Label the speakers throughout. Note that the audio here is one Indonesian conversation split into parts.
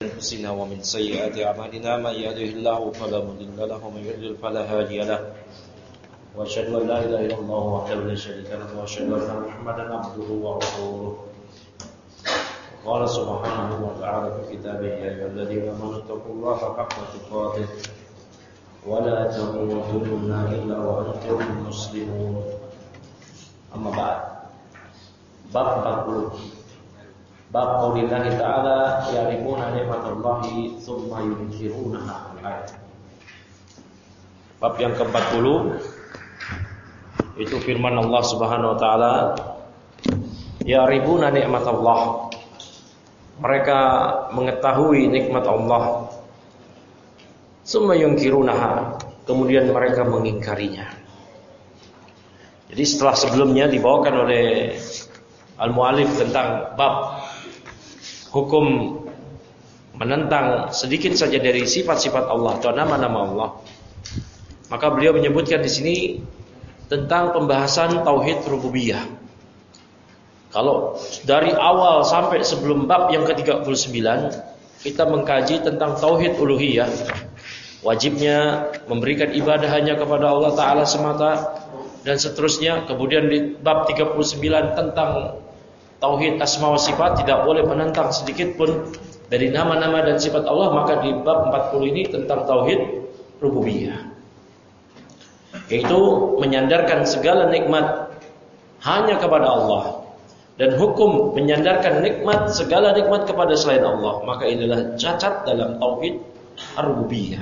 Speaker 1: أنفسنا ومن سيئات أعمالنا من يهده الله فلا مضل له ومن يضلل فلا هادي له وأشهد أن لا إله إلا الله وحده لا شريك له وأشهد أن محمدا عبده ورسوله قال سبحانه وتعالى في كتابه يا أيها الذين آمنوا اتقوا الله حق تقاته ولا تموتن إلا وأنتم مسلمون أما بعد bab 40 bab qaulillahi ta'ala ya'rifuna ni'matallahi tsumma yunkirunaha. Bab yang ke-40 itu firman Allah Subhanahu wa taala, ya'rifuna ni'matallah. Mereka mengetahui nikmat Allah. Tsumma yunkirunaha, kemudian mereka mengingkarinya. Jadi setelah sebelumnya dibawakan oleh al-mu'allif tentang bab hukum menentang sedikit saja dari sifat-sifat Allah atau nama-nama Allah, maka beliau menyebutkan di sini tentang pembahasan tauhid rububiyah. Kalau dari awal sampai sebelum bab yang ke-39 kita mengkaji tentang tauhid uluhiyah, wajibnya memberikan ibadah hanya kepada Allah Ta'ala semata dan seterusnya. Kemudian di bab 39 tentang tauhid asma wa sifat, tidak boleh menentang sedikit pun dari nama-nama dan sifat Allah. Maka di bab 40 ini tentang tauhid rububiyah, yaitu menyandarkan segala nikmat hanya kepada Allah, dan hukum menyandarkan nikmat, segala nikmat kepada selain Allah, maka inilah cacat dalam tauhid ar-rububiyah.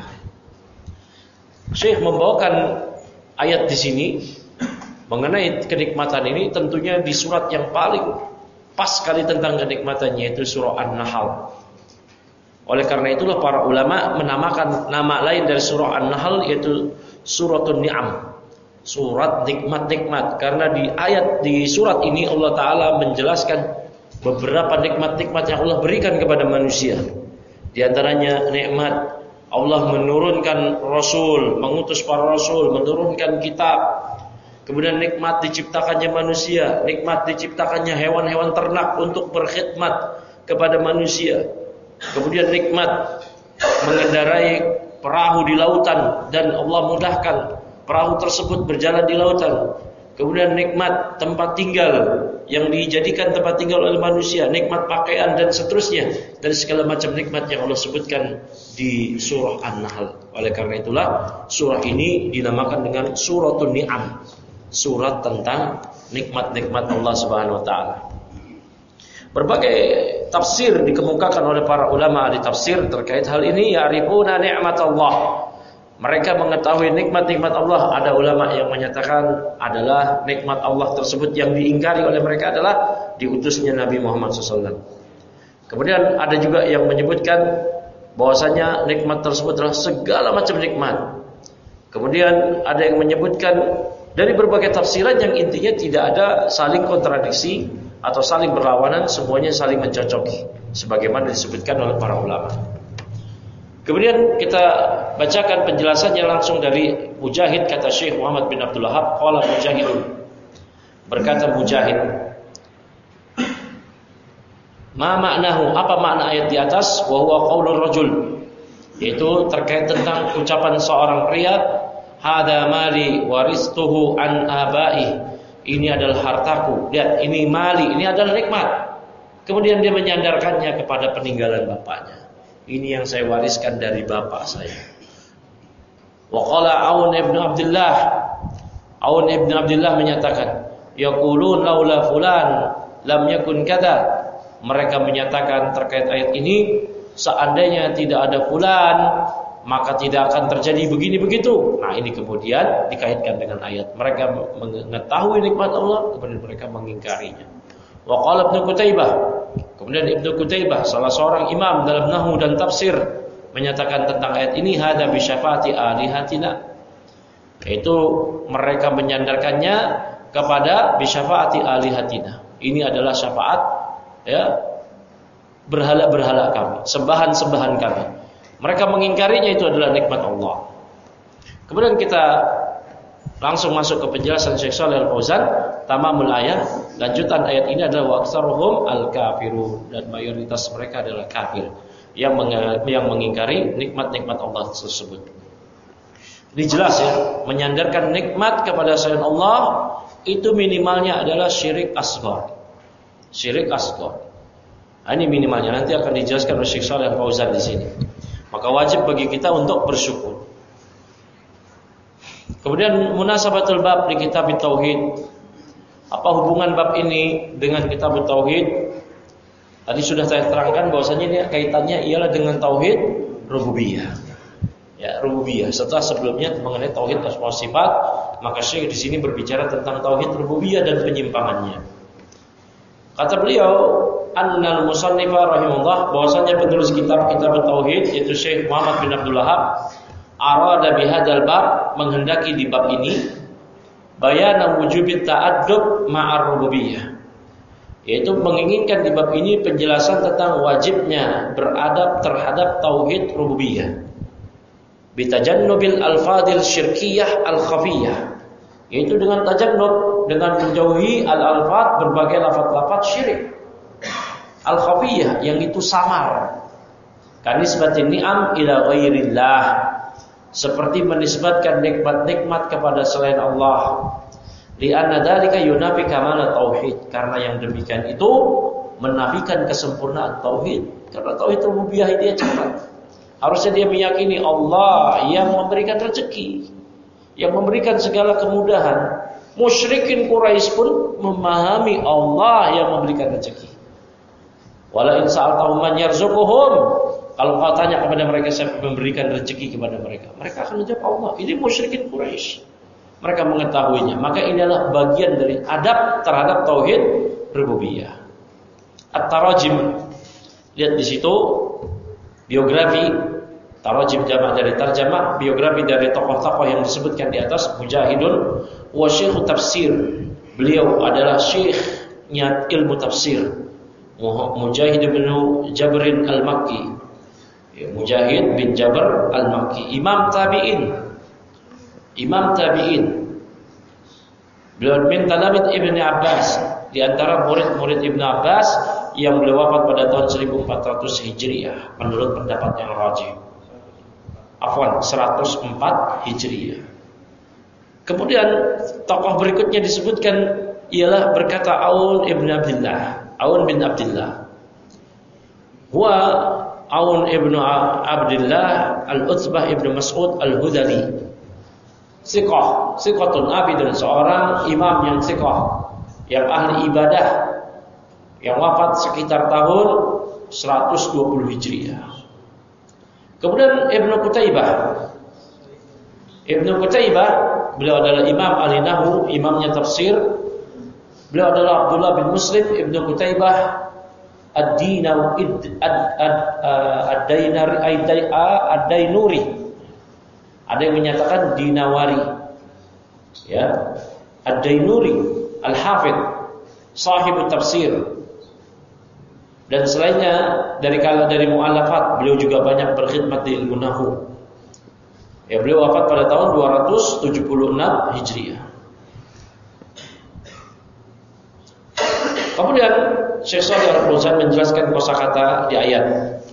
Speaker 1: Syekh membawakan ayat di sini mengenai kenikmatan ini, tentunya di surat yang paling pas sekali tentang kenikmatannya, yaitu surah An-Nahl. Oleh karena itulah para ulama menamakan nama lain dari surah An-Nahl yaitu Suratun Ni'am, surat nikmat-nikmat. Karena di surat ini Allah Ta'ala menjelaskan beberapa nikmat-nikmat yang Allah berikan kepada manusia. Di antaranya nikmat Allah menurunkan Rasul, mengutus para Rasul, menurunkan kitab. Kemudian nikmat diciptakannya manusia, nikmat diciptakannya hewan-hewan ternak untuk berkhidmat kepada manusia. Kemudian nikmat mengendarai perahu di lautan dan Allah mudahkan perahu tersebut berjalan di lautan. Kemudian nikmat tempat tinggal yang dijadikan tempat tinggal oleh manusia, nikmat pakaian dan seterusnya, dari segala macam nikmat yang Allah sebutkan di surah An-Nahl. Oleh karena itulah surah ini dinamakan dengan Suratun Ni'am, surat tentang nikmat-nikmat Allah Subhanahu wa taala. Berbagai tafsir dikemukakan oleh para ulama ahli tafsir terkait hal ini. Ya'rifuna ni'matallah, mereka mengetahui nikmat-nikmat Allah. Ada ulama yang menyatakan adalah nikmat Allah tersebut yang diingkari oleh mereka adalah diutusnya Nabi Muhammad SAW. Kemudian ada juga yang menyebutkan bahwasanya nikmat tersebut adalah segala macam nikmat. Kemudian ada yang menyebutkan dari berbagai tafsiran yang intinya tidak ada saling kontradiksi atau saling berlawanan, semuanya saling mencocoki sebagaimana disebutkan oleh para ulama. Kemudian kita bacakan penjelasannya langsung dari Mujahid. Kata Syekh Muhammad bin Abdul Wahhab, qala Mujahidun, berkata Mujahid, ma maknahu, apa makna ayat di atas, wa huwa qaulur rajul, yaitu terkait tentang ucapan seorang pria, hada mali waristuhu an abai, ini adalah hartaku, lihat ini mali, ini adalah nikmat. Kemudian dia menyandarkannya kepada peninggalan bapaknya, ini yang saya wariskan dari bapak saya. Wa qala Aun ibn Abdullah, Aun ibn Abdullah menyatakan, yaqulun laula fulan lam yakun kada, mereka menyatakan terkait ayat ini, seandainya tidak ada fulan maka tidak akan terjadi begini begitu. Nah, ini kemudian dikaitkan dengan ayat. Mereka mengetahui nikmat Allah, kemudian mereka mengingkarinya. Wa qala Ibnu Qutaibah, kemudian Ibnu Qutaibah salah seorang imam dalam nahwu dan tafsir menyatakan tentang ayat ini, hada bi syafaati alihatina, yaitu mereka menyandarkannya kepada bi syafaati alihatina. Ini adalah syafaat, ya, berhala-berhala kami, sembahan-sembahan kami. Mereka mengingkarinya, itu adalah nikmat Allah. Kemudian kita langsung masuk ke penjelasan Syekh Shalih Al-Fauzan, tamamul ayat. Lanjutan ayat ini adalah wa aktsaruhum al-kafirun, dan mayoritas mereka adalah kafir. yang mengingkari nikmat-nikmat Allah tersebut. Ini jelas ya, menyandarkan nikmat kepada selain Allah itu minimalnya adalah syirik asghar. Syirik asghar. Ini minimalnya, nanti akan dijelaskan oleh Syekh Shalih Al-Fauzan di sini. Maka wajib bagi kita untuk bersyukur. Kemudian munasabatul bab di kitab tauhid. Apa hubungan bab ini dengan kitab tauhid? Tadi sudah saya terangkan bahwasanya ini kaitannya ialah dengan tauhid rububiyah. Ya, rububiyah. Setelah sebelumnya mengenai tauhid asma sifat, maka Syekh di sini berbicara tentang tauhid rububiyah dan penyimpangannya. Kata beliau, annal musannifa rahimahullah, bahwasanya penulis kitab tauhid yaitu Syekh Muhammad bin Abdul Wahhab arada bihadzal bab, menghendaki di bab ini bayan wujubit ta'addub ma'ar rububiyah, yaitu menginginkan di bab ini penjelasan tentang wajibnya beradab terhadap tauhid rububiyah. Bitajannubil alfadil syirkiyah al-khafiyah, yaitu dengan tajannub, dengan menjauhi al-alfad berbagai lafaz-lafaz syirik al-khafiyah yang itu samar. Kanisbatin ni'am ila ghairillah, seperti menisbatkan nikmat-nikmat kepada selain Allah. Li'anna dzalika yunafi kamala tauhid, karena yang demikian itu menafikan kesempurnaan tauhid. Karena tauhid rububiyah itu cepat. Harusnya dia meyakini Allah yang memberikan rezeki, yang memberikan segala kemudahan. Musyrikin Quraisy pun memahami Allah yang memberikan rezeki. Wala in sa'altahum man yarzuquhum, kalau kau tanya kepada mereka siapa memberikan rezeki kepada mereka, mereka akan menjawab Allah. Ini musyrikin Quraisy. Mereka mengetahuinya. Maka ini adalah bagian dari adab terhadap tauhid rububiyah. At-tarajim. Lihat di situ biografi, tarajim jamak dari tarjamah, biografi dari tokoh-tokoh yang disebutkan di atas. Mujahidun wa syekh tafsir. Beliau adalah syekhnya ilmu tafsir. Mujahid bin Jabrin al-Makki. Mujahid bin Jabr al-Makki, imam tabi'in. Beliau min talamid Ibnu Abbas, di antara murid-murid Ibnu Abbas yang beliau wafat pada tahun 1400 Hijriah menurut pendapat yang rajih. 104 Hijriah. Kemudian tokoh berikutnya disebutkan ialah berkata Aun bin Abdullah. Huwa Aun ibnu Abdullah al-Utsbah ibnu Mas'ud al-Hudali. Siqatun abidun, seorang imam yang siqah, yang ahli ibadah, yang wafat sekitar tahun 120 Hijriah. Kemudian Ibnu Qutaibah, beliau adalah imam ahli nahwu, imamnya tafsir. Beliau adalah Abdullah bin Muslim Ibnu Qutaibah ad-Dainuri. Ada yang menyatakan Dinawari. Ya, ad-Dainuri al-Hafidh, sahibut tafsir. Dan selainnya dari mu'allafat, beliau juga banyak berkhidmat di ilmu nahwu. Ya, beliau wafat pada tahun 276 Hijriah. Kemudian Syekh Shalih Al-Fauzan menjelaskan kosakata di ayat.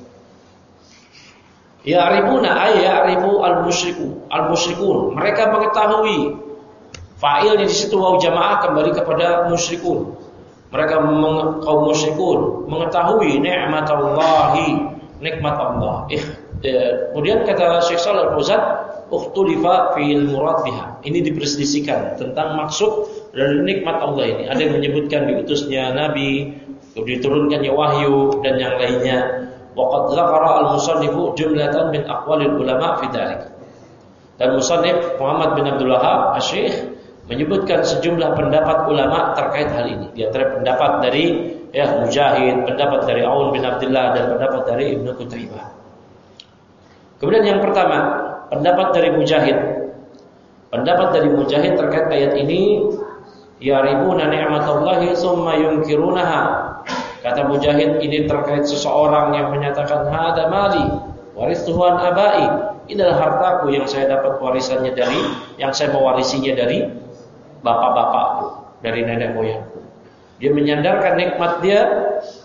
Speaker 1: Ya'rifuna ya'rifu al-musyrikun. Mereka mengetahui, fa'ilnya di situ waw jamaah kembali kepada musyrikun. Mereka kaum musyrikun mengetahui nikmat Allah. Kemudian kata Syekh Shalih Al-Fauzan, ukhtulifa fil murad biha. Ini diperselisihkan tentang maksud dari nikmat Allah ini. Ada yang menyebutkan diutusnya nabi, diturunkannya wahyu dan yang lainnya. Waqad dzakara al-musannifu jumlatan min aqwalil ulama fi dzalik. Dan musannif Muhammad bin Abdul Wahhab Asy-Syaikh menyebutkan sejumlah pendapat ulama terkait hal ini. Di antara pendapat dari Mujahid, pendapat dari Aun bin Abdullah, dan pendapat dari Ibnu Qutaibah. Kemudian yang pertama, pendapat dari Mujahid. Pendapat dari Mujahid terkait ayat ini, yaribuna ni'matallahi tsumma yunkirunaha. Kata Mujahid, ini terkait seseorang yang menyatakan hada mali warithuhu an abai. Inilah hartaku yang saya dapat warisannya yang saya mewarisinya dari bapak-bapakku, dari nenek moyangku. Dia menyandarkan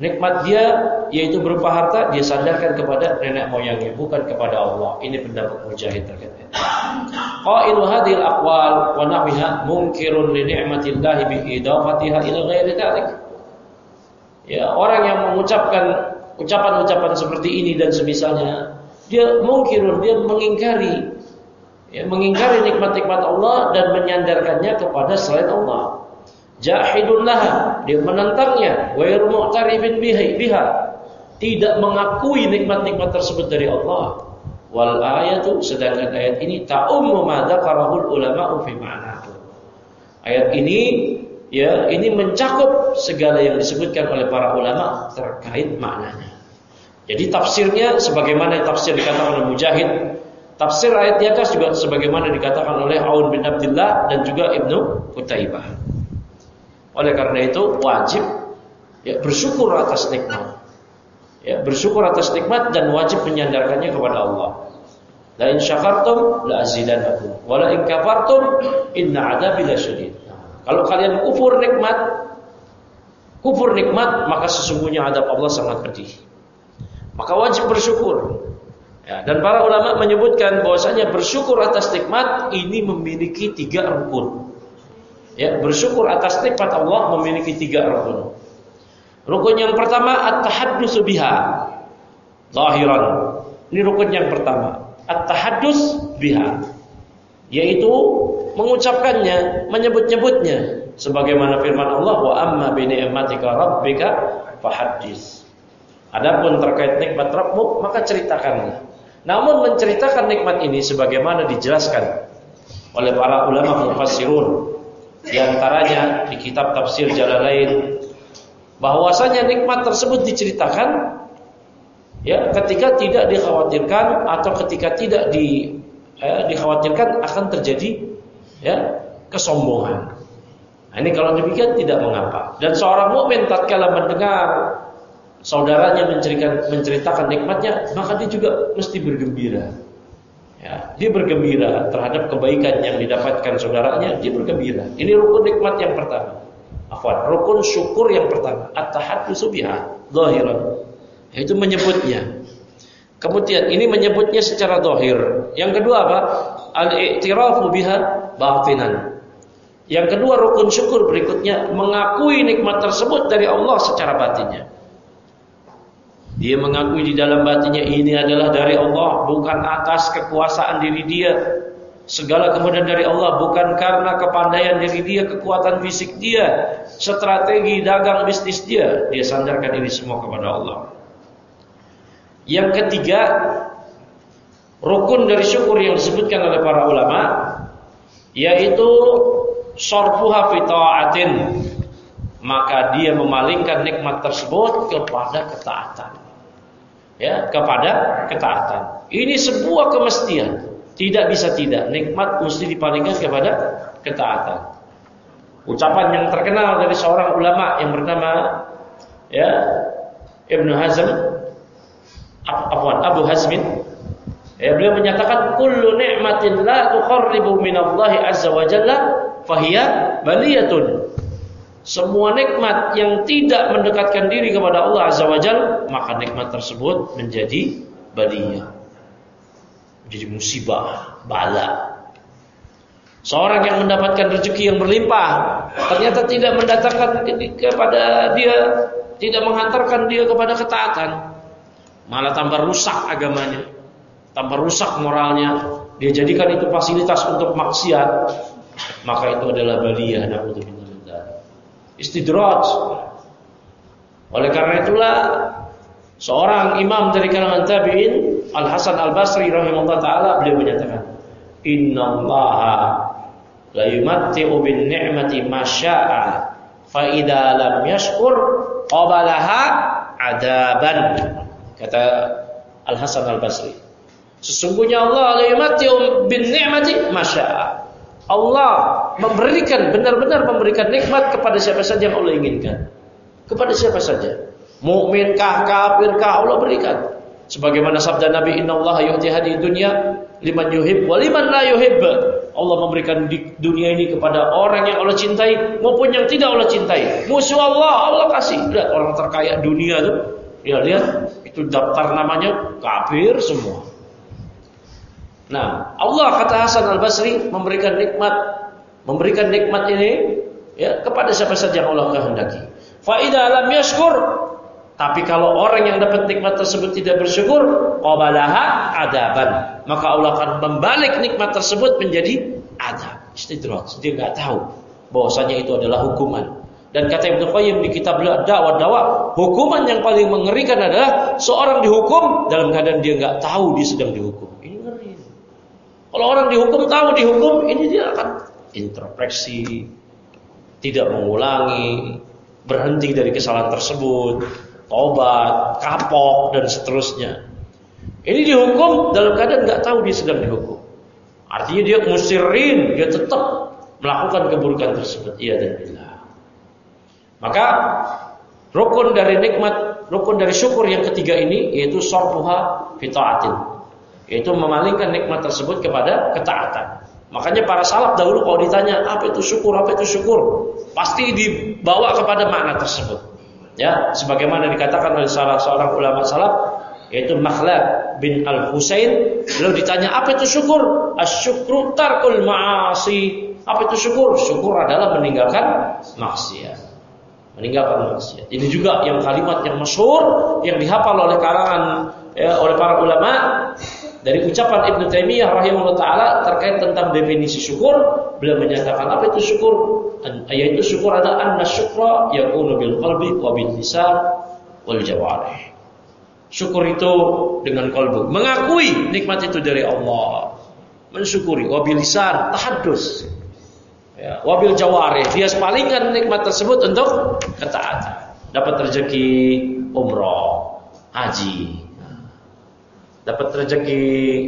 Speaker 1: Nikmat dia yaitu berupa harta, dia sandarkan kepada nenek moyangnya, bukan kepada Allah. Ini pendapat Mujahid terkait ini. Qailu hadhil aqwal wa nahwiha munkirun li ni'matillahi bi idafatiha ila ghairi dzalik. Ya, orang yang mengucapkan ucapan-ucapan seperti ini dan semisalnya, dia mungkirun, dia mengingkari, ya, mengingkari nikmat-nikmat Allah dan menyandarkannya kepada selain Allah. Jahidun laha, dia menentangnya, ghairu mu'tarifin biha, tidak mengakui nikmat-nikmat tersebut dari Allah. Wal ayatu, sedangkan ayat ini ta'ummu ma dzakarahul ulama'u fi ma'nahu. Ayat ini, ya, ini mencakup segala yang disebutkan oleh para ulama terkait maknanya. Jadi tafsirnya sebagaimana tafsir dikatakan oleh Mujahid, tafsir ayat di atas juga sebagaimana dikatakan oleh Aun bin Abdullah dan juga Ibnu Qutaibah. Oleh karena itu wajib, ya, bersyukur atas nikmat, ya, bersyukur atas nikmat dan wajib menyandarkannya kepada Allah. La in syakartum la azidannakum wa la in kafartum inna adzabi lasyadid. Kalau kalian kufur nikmat, maka sesungguhnya adab Allah sangat pedih. Maka wajib bersyukur. Ya, dan para ulama menyebutkan bahwasanya bersyukur atas nikmat ini memiliki 3 rukun. Ya, bersyukur atas nikmat Allah memiliki 3 rukun. Rukun yang pertama at-tahaddus biha zahiran. Ini rukun yang pertama, at-tahaddus biha, yaitu mengucapkannya, menyebut-nyebutnya sebagaimana firman Allah, wa amma bi ni'matika rabbika fahaddits. Adapun terkait nikmat Rabbmu, maka ceritakanlah. Namun menceritakan nikmat ini sebagaimana dijelaskan oleh para ulama mufassirun, di antaranya di kitab tafsir Jalalain, bahwasanya nikmat tersebut diceritakan, ya, ketika tidak dikhawatirkan atau ketika tidak dikhawatirkan akan terjadi, ya, kesombongan. Nah, ini kalau demikian tidak mengapa. Dan seorang mukmin tatkala mendengar saudaranya menceritakan nikmatnya, maka dia juga mesti bergembira. Ya, dia bergembira terhadap kebaikan yang didapatkan saudaranya, dia bergembira. Ini rukun nikmat yang pertama. Rukun syukur yang pertama, at-tahaddutsu biha zahiran, yaitu menyebutnya. Kemudian ini menyebutnya secara zahir. Yang kedua apa? Al-i'tirafu biha batinan. Yang kedua rukun syukur berikutnya, mengakui nikmat tersebut dari Allah secara batinnya. Dia mengakui di dalam batinnya ini adalah dari Allah, bukan atas kekuasaan diri dia. Segala kemudian dari Allah, bukan karena kepandaian diri dia, kekuatan fisik dia, strategi dagang bisnis dia. Dia sandarkan ini semua kepada Allah. Yang ketiga, rukun dari syukur yang disebutkan oleh para ulama, yaitu sarfuha fi ta'atin, maka dia memalingkan nikmat tersebut kepada ketaatan. Ya, kepada ketaatan. Ini sebuah kemestian. Tidak bisa tidak, nikmat mesti dipalingkan kepada ketaatan. Ucapan yang terkenal dari seorang ulama yang bernama, ya, Ibnu Hazm, Abu Hazmin, ya, beliau menyatakan kullu ni'matin la tuqarribu minallahi azza wa jalla fahiya baliyatun. Semua nikmat yang tidak mendekatkan diri kepada Allah azza wa jalla, maka nikmat tersebut menjadi baliyah, menjadi musibah, bala. Seorang yang mendapatkan rezeki yang berlimpah ternyata tidak mendatangkan kepada dia, tidak menghantarkan dia kepada ketaatan, malah tambah rusak agamanya, tambah rusak moralnya. Dia jadikan itu fasilitas untuk maksiat, maka itu adalah baliyah, na'udzubillah, istidraj. Oleh karena itulah seorang imam dari kalangan tabi'in, Al Hasan Al Basri rahimahullah taala, beliau menyatakan, innallaha la yumatti'u bin ni'mati ma syaa fa idza lam yashkur qabalaha adaban. Kata Al Hasan Al Basri, sesungguhnya Allah la yumatti'u bin ni'mati ma syaa. Allah memberikan, benar-benar memberikan nikmat kepada siapa saja yang Allah inginkan. Kepada siapa saja, mukminkah, kafirkah, Allah berikan. Sebagaimana sabda Nabi, innallaha yu'ti hadhihi dunya liman yuhib wa liman la yuhib. Allah memberikan di dunia ini kepada orang yang Allah cintai maupun yang tidak Allah cintai. Musuh Allah kasih. Lihat orang terkaya dunia tuh, ya lihat itu daftar namanya kafir semua. Nah, Allah kata Hasan Al-Basri memberikan nikmat ini ya kepada siapa saja yang Allah kehendaki. Fa idza lam yashkur, tapi kalau orang yang dapat nikmat tersebut tidak bersyukur, qabalaha adaban, maka Allah akan membalik nikmat tersebut menjadi adab, istidraj. Dia enggak tahu bahwasanya itu adalah hukuman. Dan kata Ibnu Qayyim di kitab Dakwah, hukuman yang paling mengerikan adalah seorang dihukum dalam keadaan dia enggak tahu dia sedang dihukum. Ini ngeri. Kalau orang dihukum tahu dihukum, ini dia akan introspeksi, tidak mengulangi, berhenti dari kesalahan tersebut, tobat, kapok dan seterusnya. Ini dihukum dalam keadaan nggak tahu dia sedang dihukum. Artinya dia musirin, dia tetap melakukan keburukan tersebut. Iya dan billah. Maka rukun dari syukur yang ketiga ini yaitu sarfuha fi ta'atin, yaitu memalingkan nikmat tersebut kepada ketaatan. Makanya para salaf dahulu kalau ditanya apa itu syukur, pasti dibawa kepada makna tersebut. Ya, sebagaimana dikatakan oleh salah seorang ulama salaf yaitu Makhlad bin Al-Husain, beliau ditanya apa itu syukur? Asy-syukru tarkul ma'asi. Apa itu syukur? Syukur adalah meninggalkan maksiat. Ini juga yang kalimat yang masyhur yang dihafal oleh kalangan oleh para ulama dari ucapan Ibnu Taimiyah rahimahullah taala terkait tentang definisi syukur. Beliau menyatakan apa itu syukur? Yaitu syukur adalah anna syukra yakunu bil qalbi wa bil lisan wal jawarih. Syukur itu dengan kalbu, mengakui nikmat itu dari Allah, mensyukuri, wa bil lisan tahaddus, ya, wa bil jawarih, dia palingkan nikmat tersebut untuk ketaatan. Dapat rezeki umroh, haji, dapat rezeki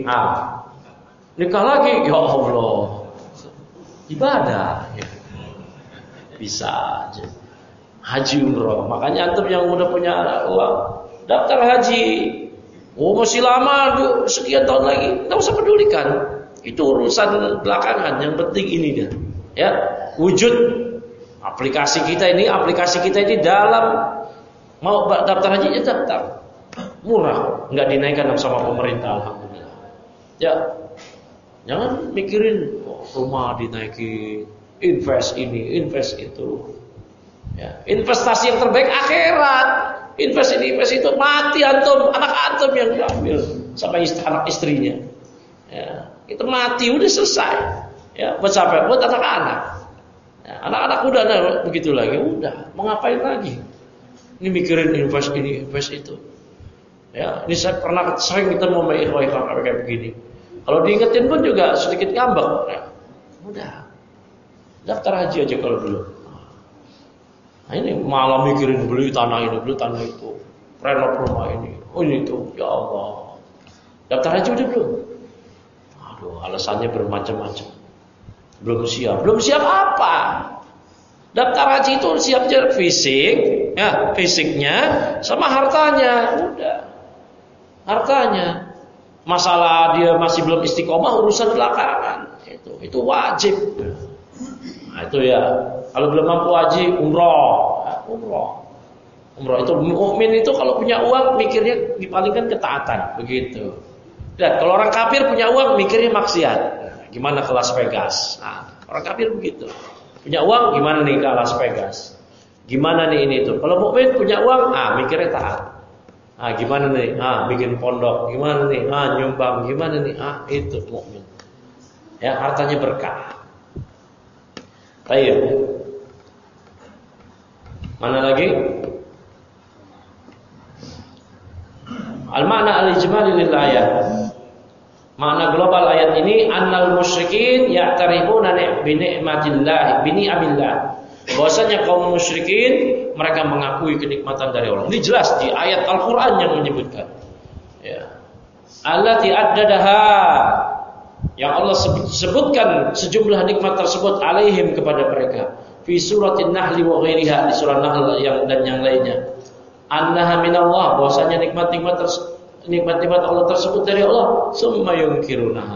Speaker 1: nikah lagi, ya Allah, ibadah, ya. Bisa aja haji umroh. Makanya antum yang udah punya uang daftar haji, masih lama sekian tahun lagi, nggak usah pedulikan, itu urusan belakangan. Yang penting ini dia, ya, wujud aplikasi kita ini dalam mau daftar haji ya daftar. Murah, nggak dinaikkan sama pemerintah, alhamdulillah. Ya, jangan mikirin rumah dinaikin, invest ini, invest itu. Ya, investasi yang terbaik akhirat. Invest ini, invest itu, mati antum, anak antum yang diambil sama anak istrinya. Ya, itu mati udah selesai. Ya, buat siapa? Buat anak-anak. Ya, anak-anak udah begitu lagi, udah mau ngapain lagi? Ini mikirin invest ini, invest itu. Ya, ini saya pernah sering ketemu sama ikhwah kayak begini. Kalau diingetin pun juga sedikit ngambek. Ya, udah, daftar haji aja kalau dulu. Nah, ini malah mikirin beli tanah ini, beli tanah itu, renov rumah ini, ini itu, ya Allah. Daftar haji udah belum? Aduh, alasannya bermacam-macam. Belum siap apa? Daftar haji itu siap aja fisik, ya fisiknya, sama hartanya, udah. Hartanya, masalah dia masih belum istiqomah urusan belakangan, itu wajib. Nah, itu ya. Kalau belum mampu haji, umroh itu mukmin itu kalau punya uang mikirnya dipalingkan ketaatan, begitu. Dan kalau orang kafir punya uang mikirnya maksiat. Gimana ke Las Vegas? Nah, orang kafir begitu. Punya uang gimana nih ke Las Vegas? Gimana nih ini itu? Kalau mukmin punya uang, mikirnya taat. Gimana nih? Bikin pondok. Gimana nih? Nyumbang. Gimana nih? Itu mukmin. Ya, hartanya berkah. Baik. Mana lagi? Al-makna al-ijmali lil ayat. Makna global ayat ini annal musyrikin ya'tarifuna bi ni'matillah, bi ni'amillah. Bahwasanya kaum musyrikin mereka mengakui kenikmatan dari Allah. Ini jelas di ayat Al-Qur'an yang menyebutkan. Ya. Allati addadaha, yang Allah sebutkan sejumlah nikmat tersebut alaihim kepada mereka. Fi suratin Nahl wa ghairiha, di surah Nahl dan yang lainnya. Annaha minallah, bahwasanya nikmat-nikmat Allah tersebut dari Allah. Summa yunkirunaha,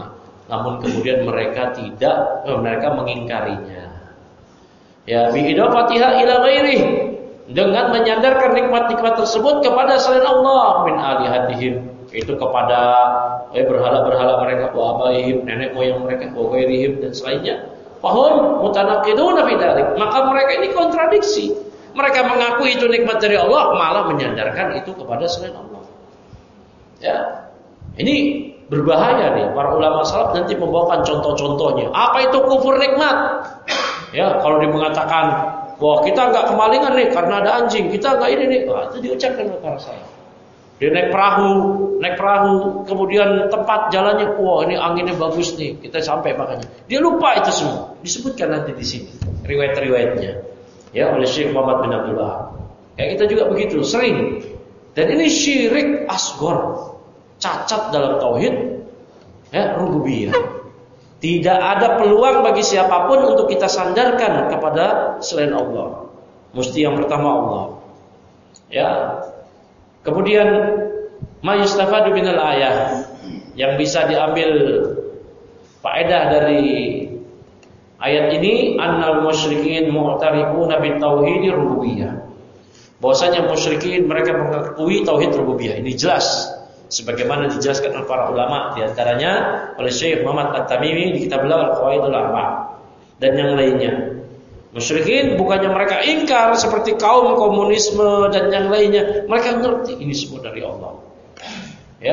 Speaker 1: namun kemudian mereka mengingkarinya. Ya, bi idafatiha ila ghairihi, dengan menyandarkan nikmat-nikmat tersebut kepada selain Allah, min alihatihim, itu kepada berhala-berhala mereka, wa abaihim, nenek moyang mereka, wa ghairihim, dan selainnya. Fahum mutanaqiduna fi dzalik, maka mereka ini kontradiksi. Mereka mengaku itu nikmat dari Allah, malah menyandarkan itu kepada selain Allah. Ya. Ini berbahaya nih. Para ulama salaf nanti membawakan contoh-contohnya. Apa itu kufur nikmat? Ya, kalau dia mengatakan, wah kita enggak kemalingan nih karena ada anjing, kita enggak ini nih. Wah, itu diucapkan oleh para salaf. Dia naik perahu, kemudian tempat jalannya, wah ini anginnya bagus nih, kita sampai makanya. Dia lupa itu semua. Disebutkan nanti di sini riwayat-riwayatnya. Ya, oleh Syekh Muhammad bin Abdul Wahab. Kayak kita juga begitu, sering. Dan ini syirik asghar. Cacat dalam tauhid rububiyah. Tidak ada peluang bagi siapapun untuk kita sandarkan kepada selain Allah. Mesti yang pertama Allah. Ya. Kemudian ma yustafadu minal ayah, yang bisa diambil faedah dari ayat ini, annal musyrikin mu'tarifuna bit tauhidir rububiyah. Bahwasanya musyrikin mereka mengakui tauhid rububiyah. Ini jelas sebagaimana dijelaskan oleh para ulama, di antaranya oleh Syekh Muhammad At-Tamimi di kitab Al-Qawaidul Arba' dan yang lainnya. Musyrikin bukannya mereka ingkar seperti kaum komunisme dan yang lainnya, mereka ngerti ini semua dari Allah. Ya.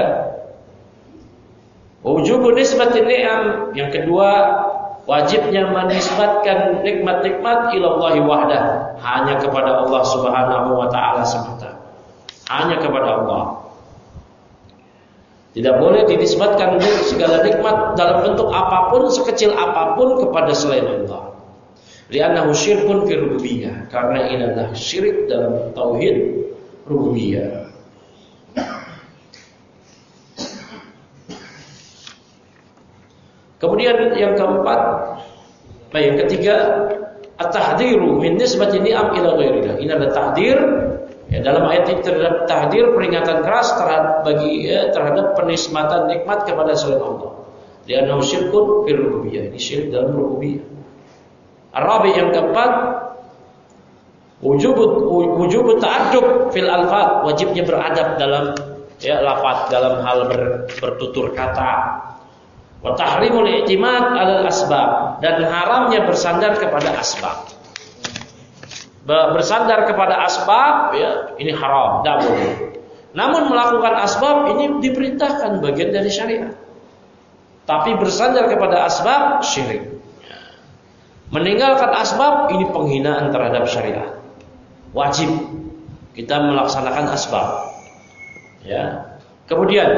Speaker 1: Wujubu nisbatin ni'am, yang kedua wajibnya menisbatkan nikmat-nikmat ilallahi wahdah, hanya kepada Allah Subhanahu wa taala semata. Hanya kepada Allah. Tidak boleh dinisbatkan segala nikmat dalam bentuk apapun, sekecil apapun kepada selain Allah. Li'annahu syirkun fi rububiyah, karena ini adalah syirik dalam tauhid rububiyah. Kemudian yang keempat, yang ketiga, at-tahdhiru min nisbati ni'am ila ghairillah. Ini adalah tahdir. Ya, dalam ayat ini terdapat tahdir, peringatan keras terhadap penisbatan nikmat kepada selain Allah. Li'annahu syirkun fi rububiyah. Ini syirik dalam rububiyah. Ar-rabi, yang keempat, wujub ta'addub fil alfaz, wajibnya beradab dalam lafaz, dalam hal bertutur kata. Wa tahrimul i'timad 'alal asbab, dan haramnya bersandar kepada asbab. Bersandar kepada asbab, ya, ini haram, tidak boleh. Namun melakukan asbab ini diperintahkan, bagian dari syariat. Tapi bersandar kepada asbab syirik. Meninggalkan asbab ini penghinaan terhadap syariat. Wajib kita melaksanakan asbab. Ya. Kemudian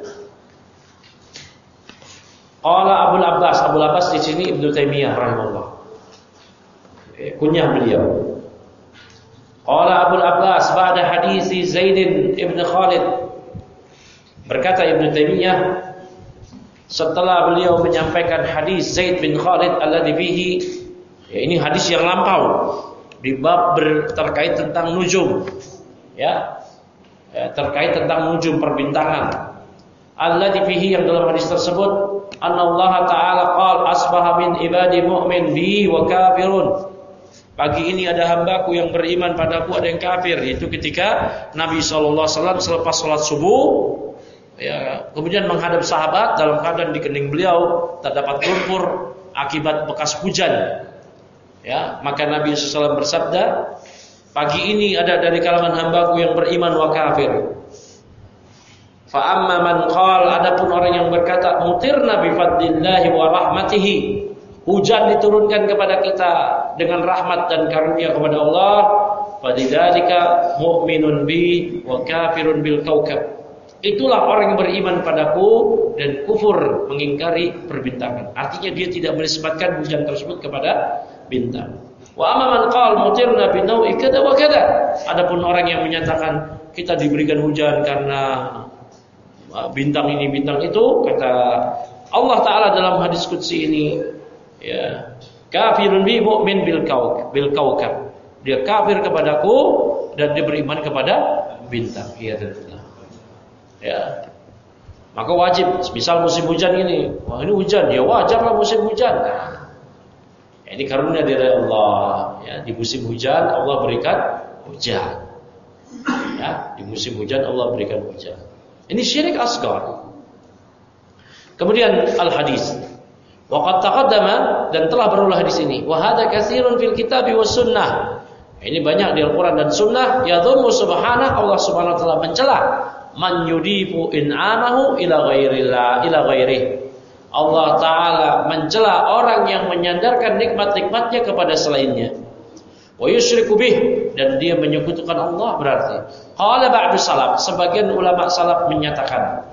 Speaker 1: qala Abu Abbas di sini Ibnu Taimiyah rahimahullah. Kunyah beliau. Qala Abu Abbas ba'da hadisi Zaid ibn Khalid. Berkata Ibnu Taimiyah setelah beliau menyampaikan hadis Zaid bin Khalid alladzi fihi, ini hadis yang lampau di bab terkait tentang nujum, ya, terkait tentang nujum, perbintangan. Alladzi fihi, yang dalam hadis tersebut, annallaha ta'ala qala asbaha min ibadi mu'min bi wa kafirun. Pagi ini ada hambaku yang beriman padaku, ada yang kafir. Itu ketika Nabi SAW selepas sholat subuh, ya, kemudian menghadap sahabat dalam keadaan di kening beliau terdapat lumpur akibat bekas hujan. Ya, maka Nabi SAW bersabda, pagi ini ada dari kalangan hambaku yang beriman wa kafir. Fa amma man qala, adapun orang yang berkata mutirna bi fadlillahi wa rahmatihi, hujan diturunkan kepada kita dengan rahmat dan karunia kepada Allah, fadzalika mu'minun bi wa kafirun bil kaukab. Itulah orang yang beriman padaku dan kufur mengingkari perbintangan. Artinya dia tidak menisbatkan hujan tersebut kepada bintang. Wa amma man qala mutirna bi nau'i kada wa kada. Adapun orang yang menyatakan kita diberikan hujan karena bintang ini bintang itu, kata Allah Taala dalam hadis qudsi ini, ya, kafirun bi mu'min bil kaukab. Dia kafir kepadaku dan dia beriman kepada bintang. Ya. Maka wajib, misal musim hujan ini, wah ini hujan, ya wajarlah musim hujan. Nah, ini karunia dari Allah. Ya, di musim hujan Allah berikan hujan. Ya, di musim hujan Allah berikan hujan. Ini syirik asghar. Kemudian al-hadis. Waqad taqaddama, dan telah berulang hadis ini. Wa hadza katsirun fil kitabi was sunnah. Ini banyak di Al-Qur'an dan sunnah. Yadhummu subhanahu, Allah Subhanahu wa taala mencela man yudifu in'amahu ila ghairihi. Allah taala mencela orang yang menyandarkan nikmat-nikmatnya kepada selainnya. Wa yusyriku bih, dan dia menyekutukan Allah berarti. Qala ba'du salaf, sebagian ulama salaf menyatakan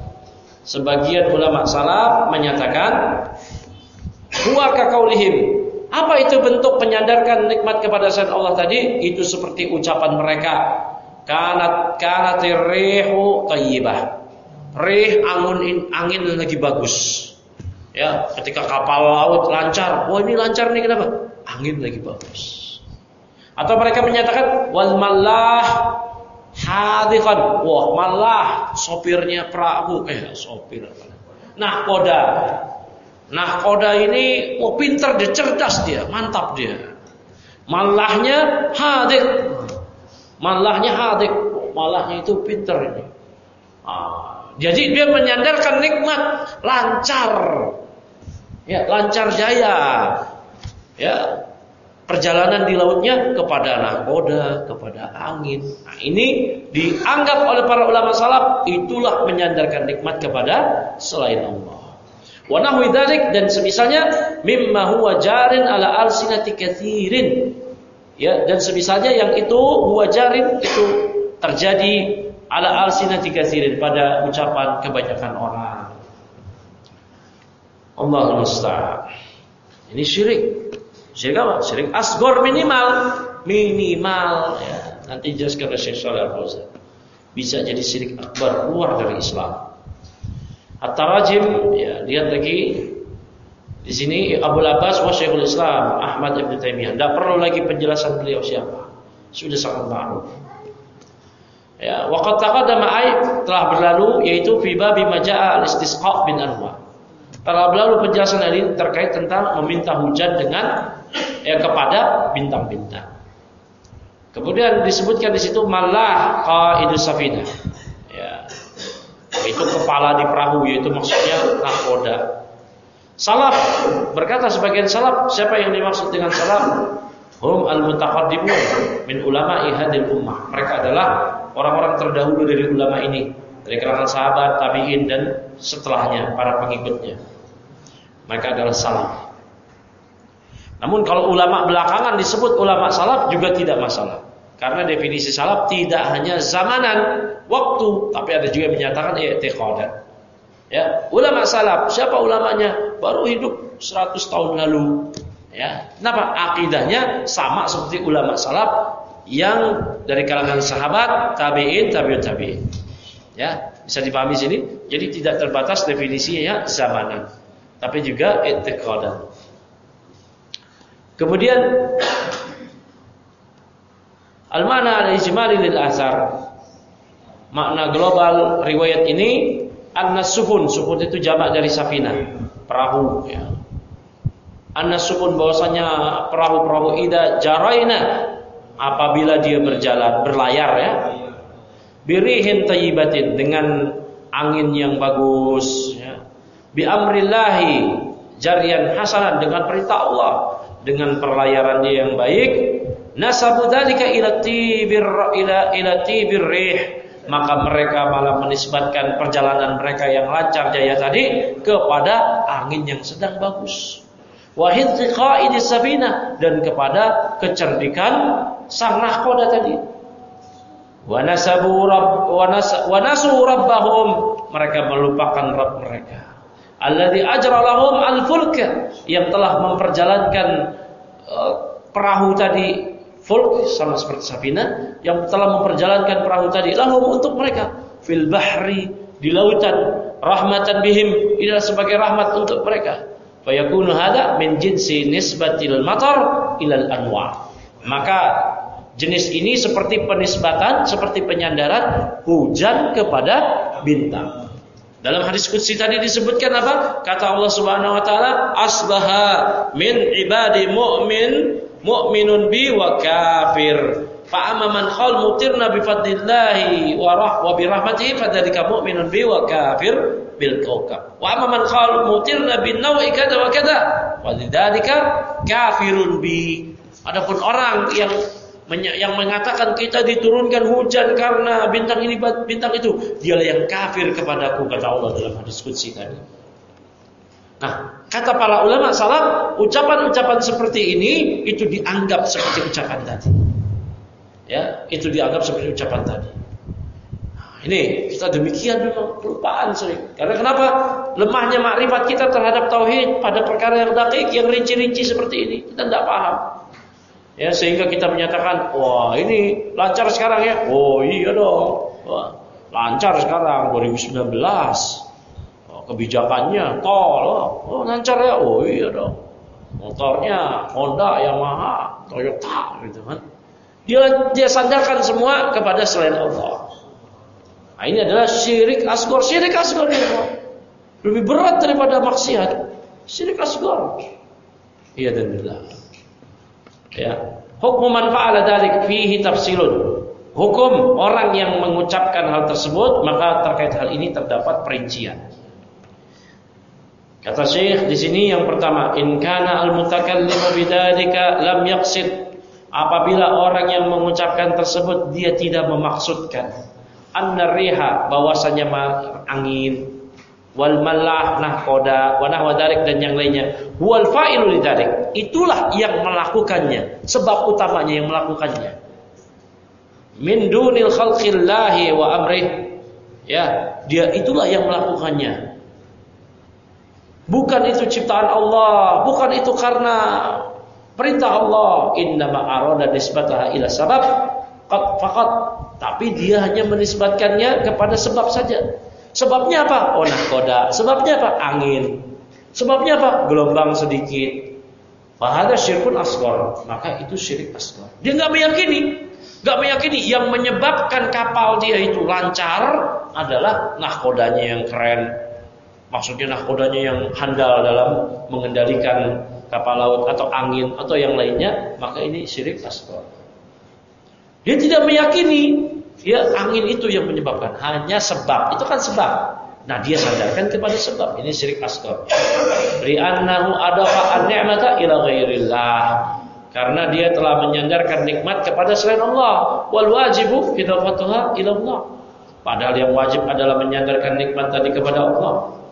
Speaker 1: huwa ka qaulihim. Apa itu bentuk menyandarkan nikmat kepada selain Allah tadi? Itu seperti ucapan mereka, kanatir rihu thayyibah. Rih angin lagi bagus. Ya, ketika kapal laut lancar, wah ini lancar nih kenapa? Angin lagi bagus. Atau mereka menyatakan wal mallah hadifan. Wah, mallah sopirnya perahu, Nahkoda ini pintar dia, cerdas dia, mantap dia. Mallahnya hadik. Mallahnya itu pintar ini. Jadi dia menyandarkan nikmat lancar. Ya, lancar jaya. Ya, perjalanan di lautnya kepada nahkoda, kepada angin. Nah, ini dianggap oleh para ulama salaf itulah menyandarkan nikmat kepada selain Allah. Wa nahwi dzalik, dan semisalnya mimma huwa jarin ala alsinati katsirin. Ya, dan semisalnya yang itu huwa jarin itu terjadi ala alsinati katsirin pada ucapan kebanyakan orang. Allahul musta'an. Ini syirik. Syirik apa? Syirik asghar minimal ya. Nanti jelaskan oleh Syekh Shalih Al-Fauzan. Bisa jadi syirik akbar, keluar dari Islam. At-Tarajim, ya, lihat lagi di sini Abu Abbas wa Syekhul Islam Ahmad Ibn Taimiyah. Tidak perlu lagi penjelasan beliau siapa, sudah sangat ma'ruf. Ya, waqad taqaddama telah berlalu, yaitu fi babi majaa al-istisqa bin anwa. Telah berlalu penjelasan ini terkait tentang meminta hujan dengan kepada bintang-bintang. Kemudian disebutkan di situ malah qaidus safinah. Itu kepala di perahu, yaitu maksudnya nahkoda. Salaf, berkata sebagian salaf, siapa yang dimaksud dengan salaf? Hum al-mutaqaddimun min ulama'i hadil ummah. Mereka adalah orang-orang terdahulu dari ulama ini, dari kalangan sahabat, tabi'in, dan setelahnya para pengikutnya. Mereka adalah salaf. Namun kalau ulama belakangan disebut ulama salaf juga tidak masalah. Karena definisi salaf tidak hanya zamanan, waktu, tapi ada juga yang menyatakan i'tiqadan. Ya, ulama salaf, siapa ulamanya? Baru hidup 100 tahun lalu. Ya, kenapa? Akidahnya sama seperti ulama salaf yang dari kalangan sahabat, tabi'in, tabi'ut tabi'in. Ya, bisa dipahami sini. Jadi tidak terbatas definisinya zamanan, tapi juga i'tiqadan. Kemudian al-ma'na al-ijmali lil athar. Makna global riwayat ini an-nasufun, sufun itu jamak dari safina, perahu ya. An-nasufun bahwasanya perahu-perahu ida jaraina, apabila dia berjalan berlayar ya. Birihin thayyibatin, dengan angin yang bagus ya. Bi amrillahi jariyan hasanan, dengan perintah Allah, dengan perlayarannya yang baik. Nasabu dzalika ila tibir rih, maka mereka malah menisbatkan perjalanan mereka yang lancar jaya tadi kepada angin yang sedang bagus. Wa hidqa'idis sabina, dan kepada kecerdikan sang nahkoda tadi. Wa nasu rabbahum, mereka melupakan Rabb mereka. Alladzi ajra lahum al-fulka, yang telah memperjalankan perahu tadi. Fulk sama seperti safina, yang telah memperjalankan perahu tadi lahum, untuk mereka, fil bahri, di lautan, rahmatan bihim, ini sebagai rahmat untuk mereka. Fa yakunu hadza min jinsi nisbatil matar ilal anwa. Maka jenis ini seperti penisbatan, seperti penyandaran hujan kepada bintang. Dalam hadis qudsi tadi disebutkan apa? Kata Allah Subhanahu wa taala, "Asbaha min ibadi mu'minun bi wa kafir. Fa amma man qala mutirna bi fadlillahi wa bi rahmatihi fadzalika mu'minun bi wa kafir bil kawkab. Wa amma man qala mutirna bin nawi kada wa kada, fadzalika kafirun bi." Adapun orang yang mengatakan kita diturunkan hujan karena bintang ini bintang itu, dialah yang kafir kepadaku, kata Allah dalam hadis qudsi tadi. Nah, kata para ulama salaf, ucapan-ucapan seperti ini itu dianggap seperti ucapan tadi. Ya, itu dianggap seperti ucapan tadi. Nah, ini kita demikian memang kelupaan sering. Karena kenapa? Lemahnya makrifat kita terhadap tauhid pada perkara yang dakik, yang rinci-rinci seperti ini, kita tidak paham. Ya, sehingga kita menyatakan, wah ini lancar sekarang ya. Oh iya dong. Wah, lancar sekarang 2019. Oh, kebijakannya tol. Oh lancar ya. Oh iya dong. Motornya Honda, Yamaha, Toyota gitu kan. Dia sandarkan semua kepada selain Allah. Nah, ini adalah syirik asghar. Syirik asghar ini lebih berat daripada maksiat. Syirik asghar. Iya dan billah. Ya, hukum man fa'ala dzalik fihi tafsilun. Hukum orang yang mengucapkan hal tersebut, maka terkait hal ini terdapat perincian. Kata Syekh di sini yang pertama, in kana al-mutakallimu bidzalika lam yaqsid. Apabila orang yang mengucapkan tersebut dia tidak memaksudkan anna riha, bahwasanya angin, wal malah nahkoda wa nahwa dzalik dan yang lainnya, wal fa'ilu lidzalik, itulah yang melakukannya, sebab utamanya yang melakukannya, min dunil khalqillahi wa amrih, ya, dia itulah yang melakukannya, bukan itu ciptaan Allah, bukan itu karena perintah Allah. Innama arada nisbataha ila sabab faqat, tapi dia hanya menisbatkannya kepada sebab saja. Sebabnya apa? Oh nahkoda. Sebabnya apa? Angin. Sebabnya apa? Gelombang sedikit. Fahada syirkun asghar. Maka itu syirik asghar. Dia nggak meyakini yang menyebabkan kapal dia itu lancar adalah nahkodanya yang keren. Maksudnya nahkodanya yang handal dalam mengendalikan kapal laut atau angin atau yang lainnya, maka ini syirik asghar. Dia tidak meyakini ya angin itu yang menyebabkan, hanya sebab. Itu kan sebab. Nah, dia sandarkan kepada sebab. Ini syirik asghar. Ri'annahu adafa an-ni'mata ila ghairillah. Karena dia telah menyandarkan nikmat kepada selain Allah. Wal wajibu idafatuha ila Allah. Padahal yang wajib adalah menyandarkan nikmat tadi kepada Allah.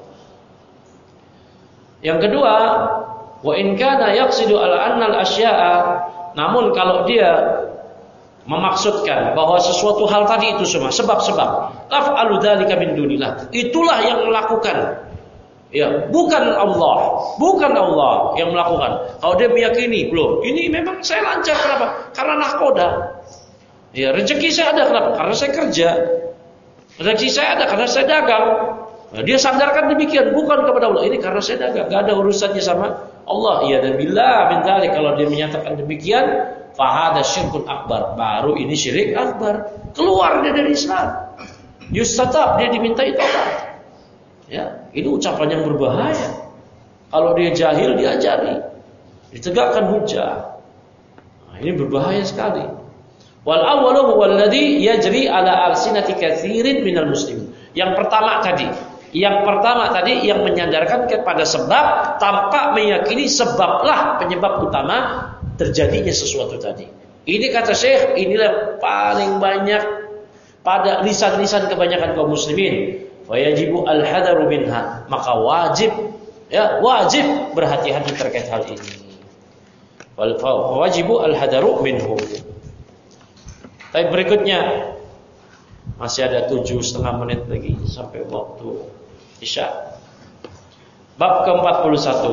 Speaker 1: Yang kedua, wa in kana yaqsidu ala anna al-asya'a, namun kalau dia memaksudkan bahwa sesuatu hal tadi itu semua sebab-sebab, taf'alu dzalika min dunillah, itulah yang melakukan, ya, bukan Allah yang melakukan. Kalau dia meyakini, loh ini memang saya lancar, kenapa? Karena nahkoda. Ya, rezeki saya ada, kenapa? Karena saya kerja. Rezeki saya ada karena saya dagang. Nah, dia sandarkan demikian, bukan kepada Allah. Ini karena saya dagang, gak ada urusannya sama Allah. Ya dan billah min dzalik, kalau dia menyatakan demikian, fahada syirkun akbar, baru ini syirik akbar, keluar dia dari Islam. Yustatab, dia dimintai tobat. Ya, ini ucapan yang berbahaya. Kalau dia jahil diajari, ditegakkan hujah. Nah, ini berbahaya sekali. Wal awwalu huwa alladhi yajri ala alsinati katsirin minal muslimin. Yang pertama tadi yang menyandarkan kepada sebab tanpa meyakini sebablah penyebab utama terjadinya sesuatu tadi. Ini kata Syekh, inilah paling banyak pada lisan-lisan kebanyakan kaum muslimin. Fayajibu al-hadaru minha, maka wajib berhati-hati terkait hal ini. Wajibu al-hadaru minhu. Tapi berikutnya masih ada 7,5 menit lagi sampai waktu Isya. Bab ke-41,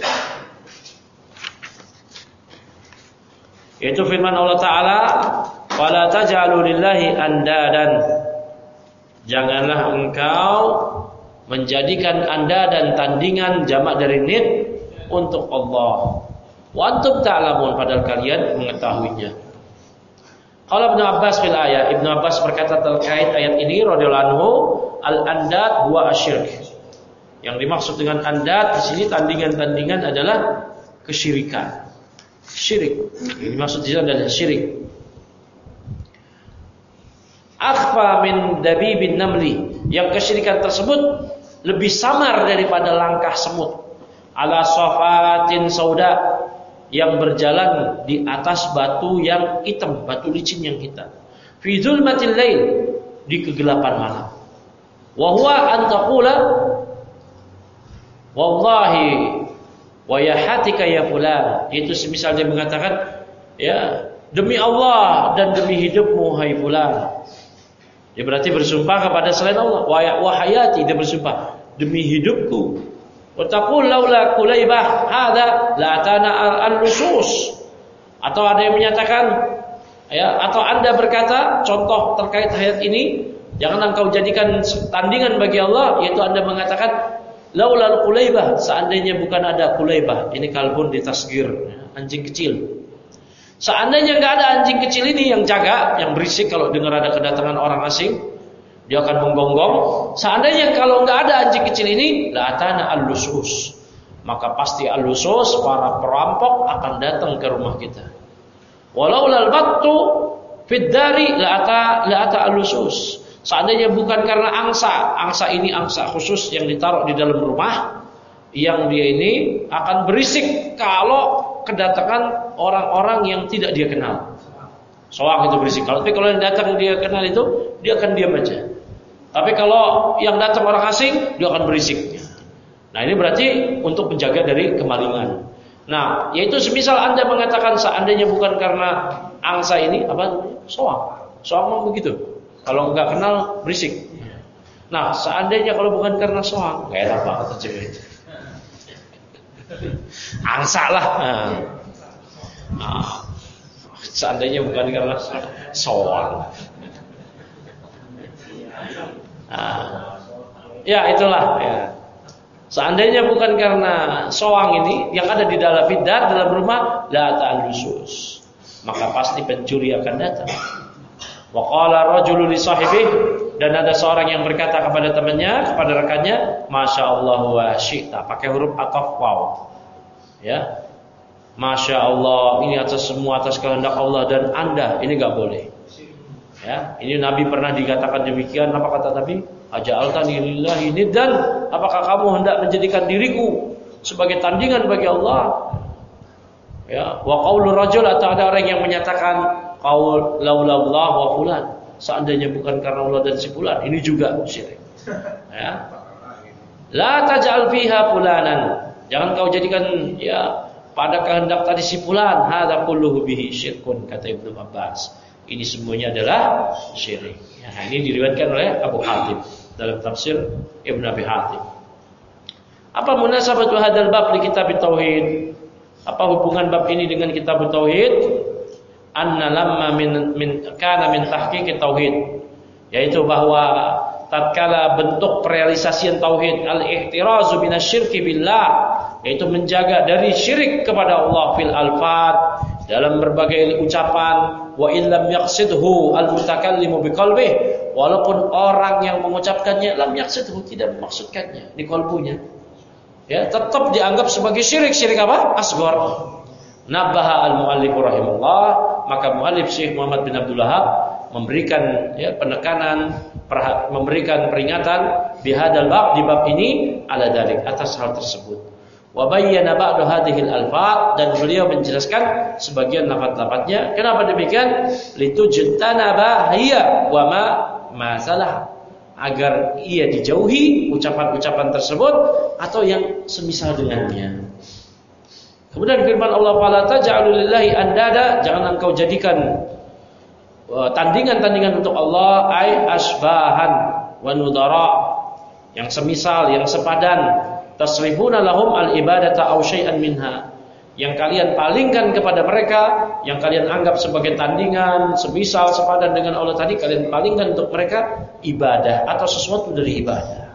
Speaker 1: yaitu firman Allah Ta'ala, wala taj'alu lillahi andadan, janganlah engkau menjadikan andadan tandingan, jamak dari nid, untuk Allah. Wa antum ta'lamun, padahal kalian mengetahuinya. Kalau Ibnu Abbas fil ayat, Ibnu Abbas berkata terkait ayat ini radhiyallahu anhu, al-andad huwa asyirk. Yang dimaksud dengan andad di sini tandingan-tandingan adalah kesyirikan. Syirik. Yang dimaksud di sini adalah syirik. Akhfa min dabibin namli, yang kesyirikan tersebut lebih samar daripada langkah semut. Ala safatin sauda, yang berjalan di atas batu yang hitam, batu licin yang hitam. Fi zulmatil lail, di kegelapan malam. Wa huwa an taqula wallahi wa yahatika ya fulan. Itu semisal dia mengatakan, ya, demi Allah dan demi hidupmu hai fulan. Dia berarti bersumpah kepada selain Allah. Wa hayati, dia bersumpah demi hidupku. Wa taqul laula kulaibah hadza la atana al-lusus. Atau ada yang menyatakan, ya, atau Anda berkata contoh terkait ayat ini, jangan engkau jadikan tandingan bagi Allah, yaitu Anda mengatakan laula kulaibah, seandainya bukan ada kulaibah. Ini kalbun ditasgir, anjing kecil. Seandainya enggak ada anjing kecil ini yang jaga, yang berisik kalau dengar ada kedatangan orang asing, dia akan menggonggong. Seandainya kalau enggak ada anjing kecil ini, la atana al-lusus, maka pasti al-lusus, para perampok akan datang ke rumah kita. Walau lal battu fid dari la ata al-lusus. Seandainya bukan karena angsa ini angsa khusus yang ditaruh di dalam rumah, yang dia ini akan berisik kalau kedatangan orang-orang yang tidak dia kenal. Soak itu berisik. Tapi kalau yang datang dia kenal itu, dia akan diam aja. Tapi kalau yang datang orang asing, dia akan berisik. Nah, ini berarti untuk menjaga dari kemalingan. Nah, yaitu semisal Anda mengatakan seandainya bukan karena angsa ini, apa? Soak. Soak memang begitu. Kalau enggak kenal, berisik. Nah, seandainya kalau bukan karena soak, enggak enak banget aja. Angsa lah. Nah, seandainya bukan karena soal. Nah, ya itulah ya. Seandainya bukan karena soang ini yang ada di dalam fidar dalam rumah, la ta'allusus, maka pasti pencuri akan datang. Wa qala rajulun li sahibihi, dan ada seorang yang berkata kepada temannya, kepada rekannya, masyaallah wa syi'ta, pakai huruf ataf waw. Ya. Masya Allah, ini atas semua atas kehendak Allah dan Anda, ini enggak boleh. Ya, ini Nabi pernah dikatakan demikian. Apa kata Nabi? Aja'altani lillahi niddan, apakah kamu hendak menjadikan diriku sebagai tandingan bagi Allah? Ya, wa qaulur rajul, atau ada orang yang menyatakan qaul laulallah wa fulan, seandainya bukan karena Allah dan si fulan, ini juga syirik. Ya. La taj'al fiha fulanan, jangan kau jadikan ya pada kehendak tadi si fulan, hadza kulluhu bihi syirkun, kata Ibnu Abbas. Ini semuanya adalah syirik. Ya, ini diriwayatkan oleh Abu Hatim dalam tafsir Ibnu Abi Hatim. Apa munasabatu hadzal bab li kitab tauhid? Apa hubungan bab ini dengan kitab tauhid? Anna lamma min tahqiq tauhid, yaitu bahwa tatkala bentuk perealisasian tauhid al-ihtirazu minasyirki billah, yaitu menjaga dari syirik kepada Allah fil alfad, dalam berbagai ucapan, wa illam yaqsidhu al-mutakallimu biqalbih, walaupun orang yang mengucapkannya lam yaqsidhu, tidak memaksudkannya di kalbunya, ya tetap dianggap sebagai syirik. Syirik apa? Asghar. Nabaha al-muallif rahimahullah, maka muallif Syekh Muhammad bin Abdul Wahhab memberikan ya penekanan, memberikan peringatan bihadzal bab, di bab ini, ala dalik, atas hal tersebut. Wa bayyana ba'du hadhil alfaz, dan beliau menjelaskan sebagian lafaz-lafaznya. Kenapa demikian? Litujtanaba hiya wa ma salah, agar ia dijauhi ucapan-ucapan tersebut atau yang semisal dengannya. Kemudian firman Allah Ta'ala, taj'alu lillahi andada, jangan engkau jadikan tandingan-tandingan untuk Allah, ay asbahan wa nudara, yang semisal, yang sepadan. Tasrifuna lahum al-ibadata aw syai'an minha, yang kalian palingkan kepada mereka, yang kalian anggap sebagai tandingan, semisal, sepadan dengan Allah tadi, kalian palingkan untuk mereka ibadah atau sesuatu dari ibadah.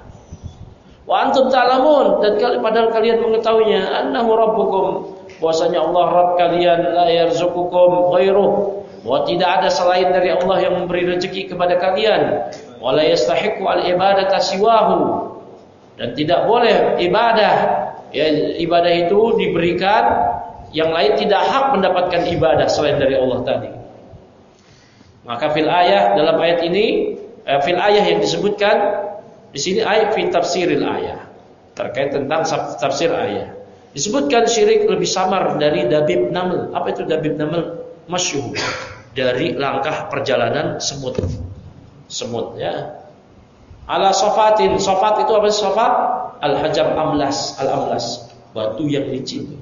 Speaker 1: Wa antum ta'lamun, dan padahal kalian mengetahuinya, annahu rabbukum, bahwasanya Allah Rabb kalian, la yarzuqukum ghairuh, bahwa tidak ada selain dari Allah yang memberi rezeki kepada kalian. Wala yastahiqqu al-ibadata siwahu, dan tidak boleh ibadah, ya, ibadah itu diberikan yang lain tidak hak mendapatkan ibadah selain dari Allah tadi. Maka fil ayah, dalam ayat ini, fil ayah yang disebutkan di sini ayat fi tafsiril ayah, terkait tentang tafsir ayat. Disebutkan syirik lebih samar dari dabib naml. Apa itu dabib naml? Masyhur, dari langkah perjalanan semut. Semut, ya. Ala sofatin, sofat itu apa sih sofat? Al-hajar amlas, al-amlas, batu yang licin.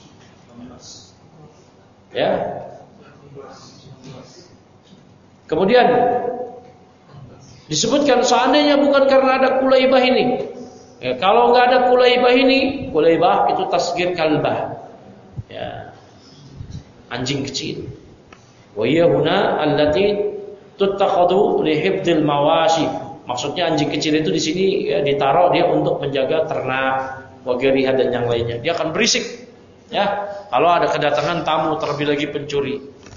Speaker 1: Ya. Kemudian disebutkan seandainya bukan karena ada kulaibah ini. Ya, kalau nggak ada kulaibah ini, kulaibah itu tasghir kalbah. Ya. Anjing kecil. Wa hiya huna allati tuttakhadhu li hifdzil mawashi. Maksudnya anjing kecil itu di sini ya, ditaruh dia untuk menjaga ternak, wageriha dan yang lainnya. Dia akan berisik. Ya, kalau ada kedatangan tamu, terlebih lagi pencuri.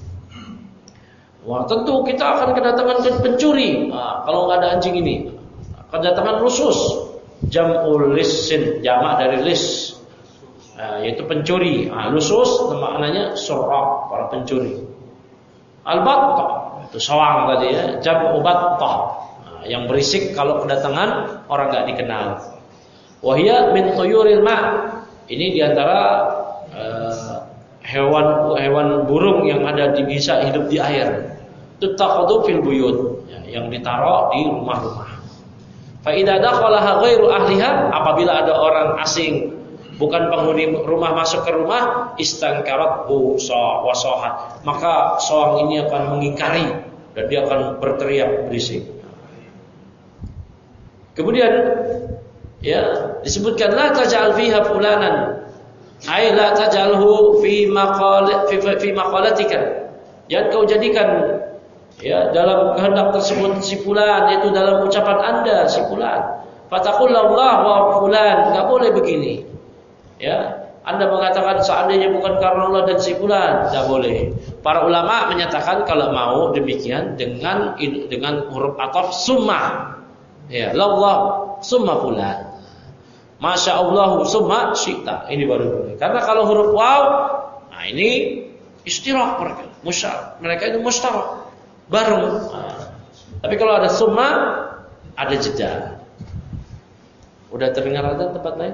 Speaker 1: Wah, tentu kita akan kedatangan pencuri. Nah, kalau nggak ada anjing ini, kedatangan lusus. Jam'ul lisin, jamak dari lis, yaitu pencuri. Lusus maknanya surah, para pencuri. Al-battah itu sawang tadi ya, jam'u battah, yang berisik kalau kedatangan orang nggak dikenal. Wahia min tuyuril ma', ini diantara hewan burung yang bisa hidup di air. Tuttakhadhu fil buyut, yang ditaruh di rumah-rumah. Fa idza dakhalaha ghairu ahliha, apabila ada orang asing bukan penghuni rumah masuk ke rumah, istankarathu wasahat, maka soang ini akan mengingkari dan dia akan berteriak berisik. Kemudian ya disebutkan la taj'al fiha fulanan, ai la taj'alhu fi maqalatika, jangan kau jadikan ya dalam kehendak tersebut si fulan, yaitu dalam ucapan Anda si fulan. Fataqullallah wa fulan, enggak boleh begini. Ya, Anda mengatakan seandainya bukan karena Allah dan si fulan, enggak boleh. Para ulama menyatakan kalau mau demikian dengan huruf ataf summa. Ya, Allah summa fulan. Masya Allah summa syi'ta. Ini baru boleh. Karena kalau huruf waw, nah ini istirak mereka. Mereka itu mustarak. Bareng. Tapi kalau ada summa, ada jeda. Udah terdengar ada tempat lain?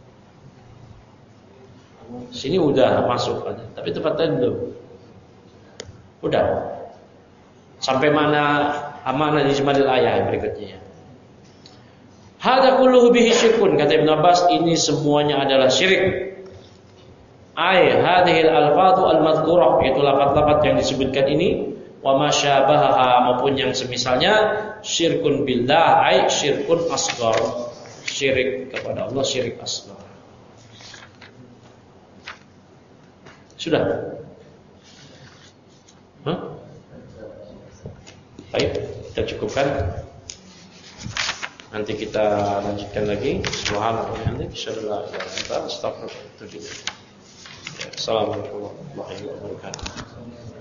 Speaker 1: Sini udah masuk ada, tapi tempat lain belum. Udah. Sampai mana amanah di Ijmalil ayah berikutnya. Hadza kulluhu bihi syirkun, kata Ibnu Abbas, ini semuanya adalah syirik. Ai hadhil alfadhu al-madhkurah, itu lafaz-lafaz yang disebutkan ini, wa masyabaha, maupun yang semisalnya, syirkun billah, ai syirkun asghar, syirik kepada Allah, syirik asghar. Sudah? Baik, kita cukupkan. Nanti kita lanjutkan lagi. Subhanallah wa bihamdihi, asyhadu an la ilaha illa anta, astaghfiruka wa atubu ilaik. Assalamualaikum warahmatullahi wabarakatuh.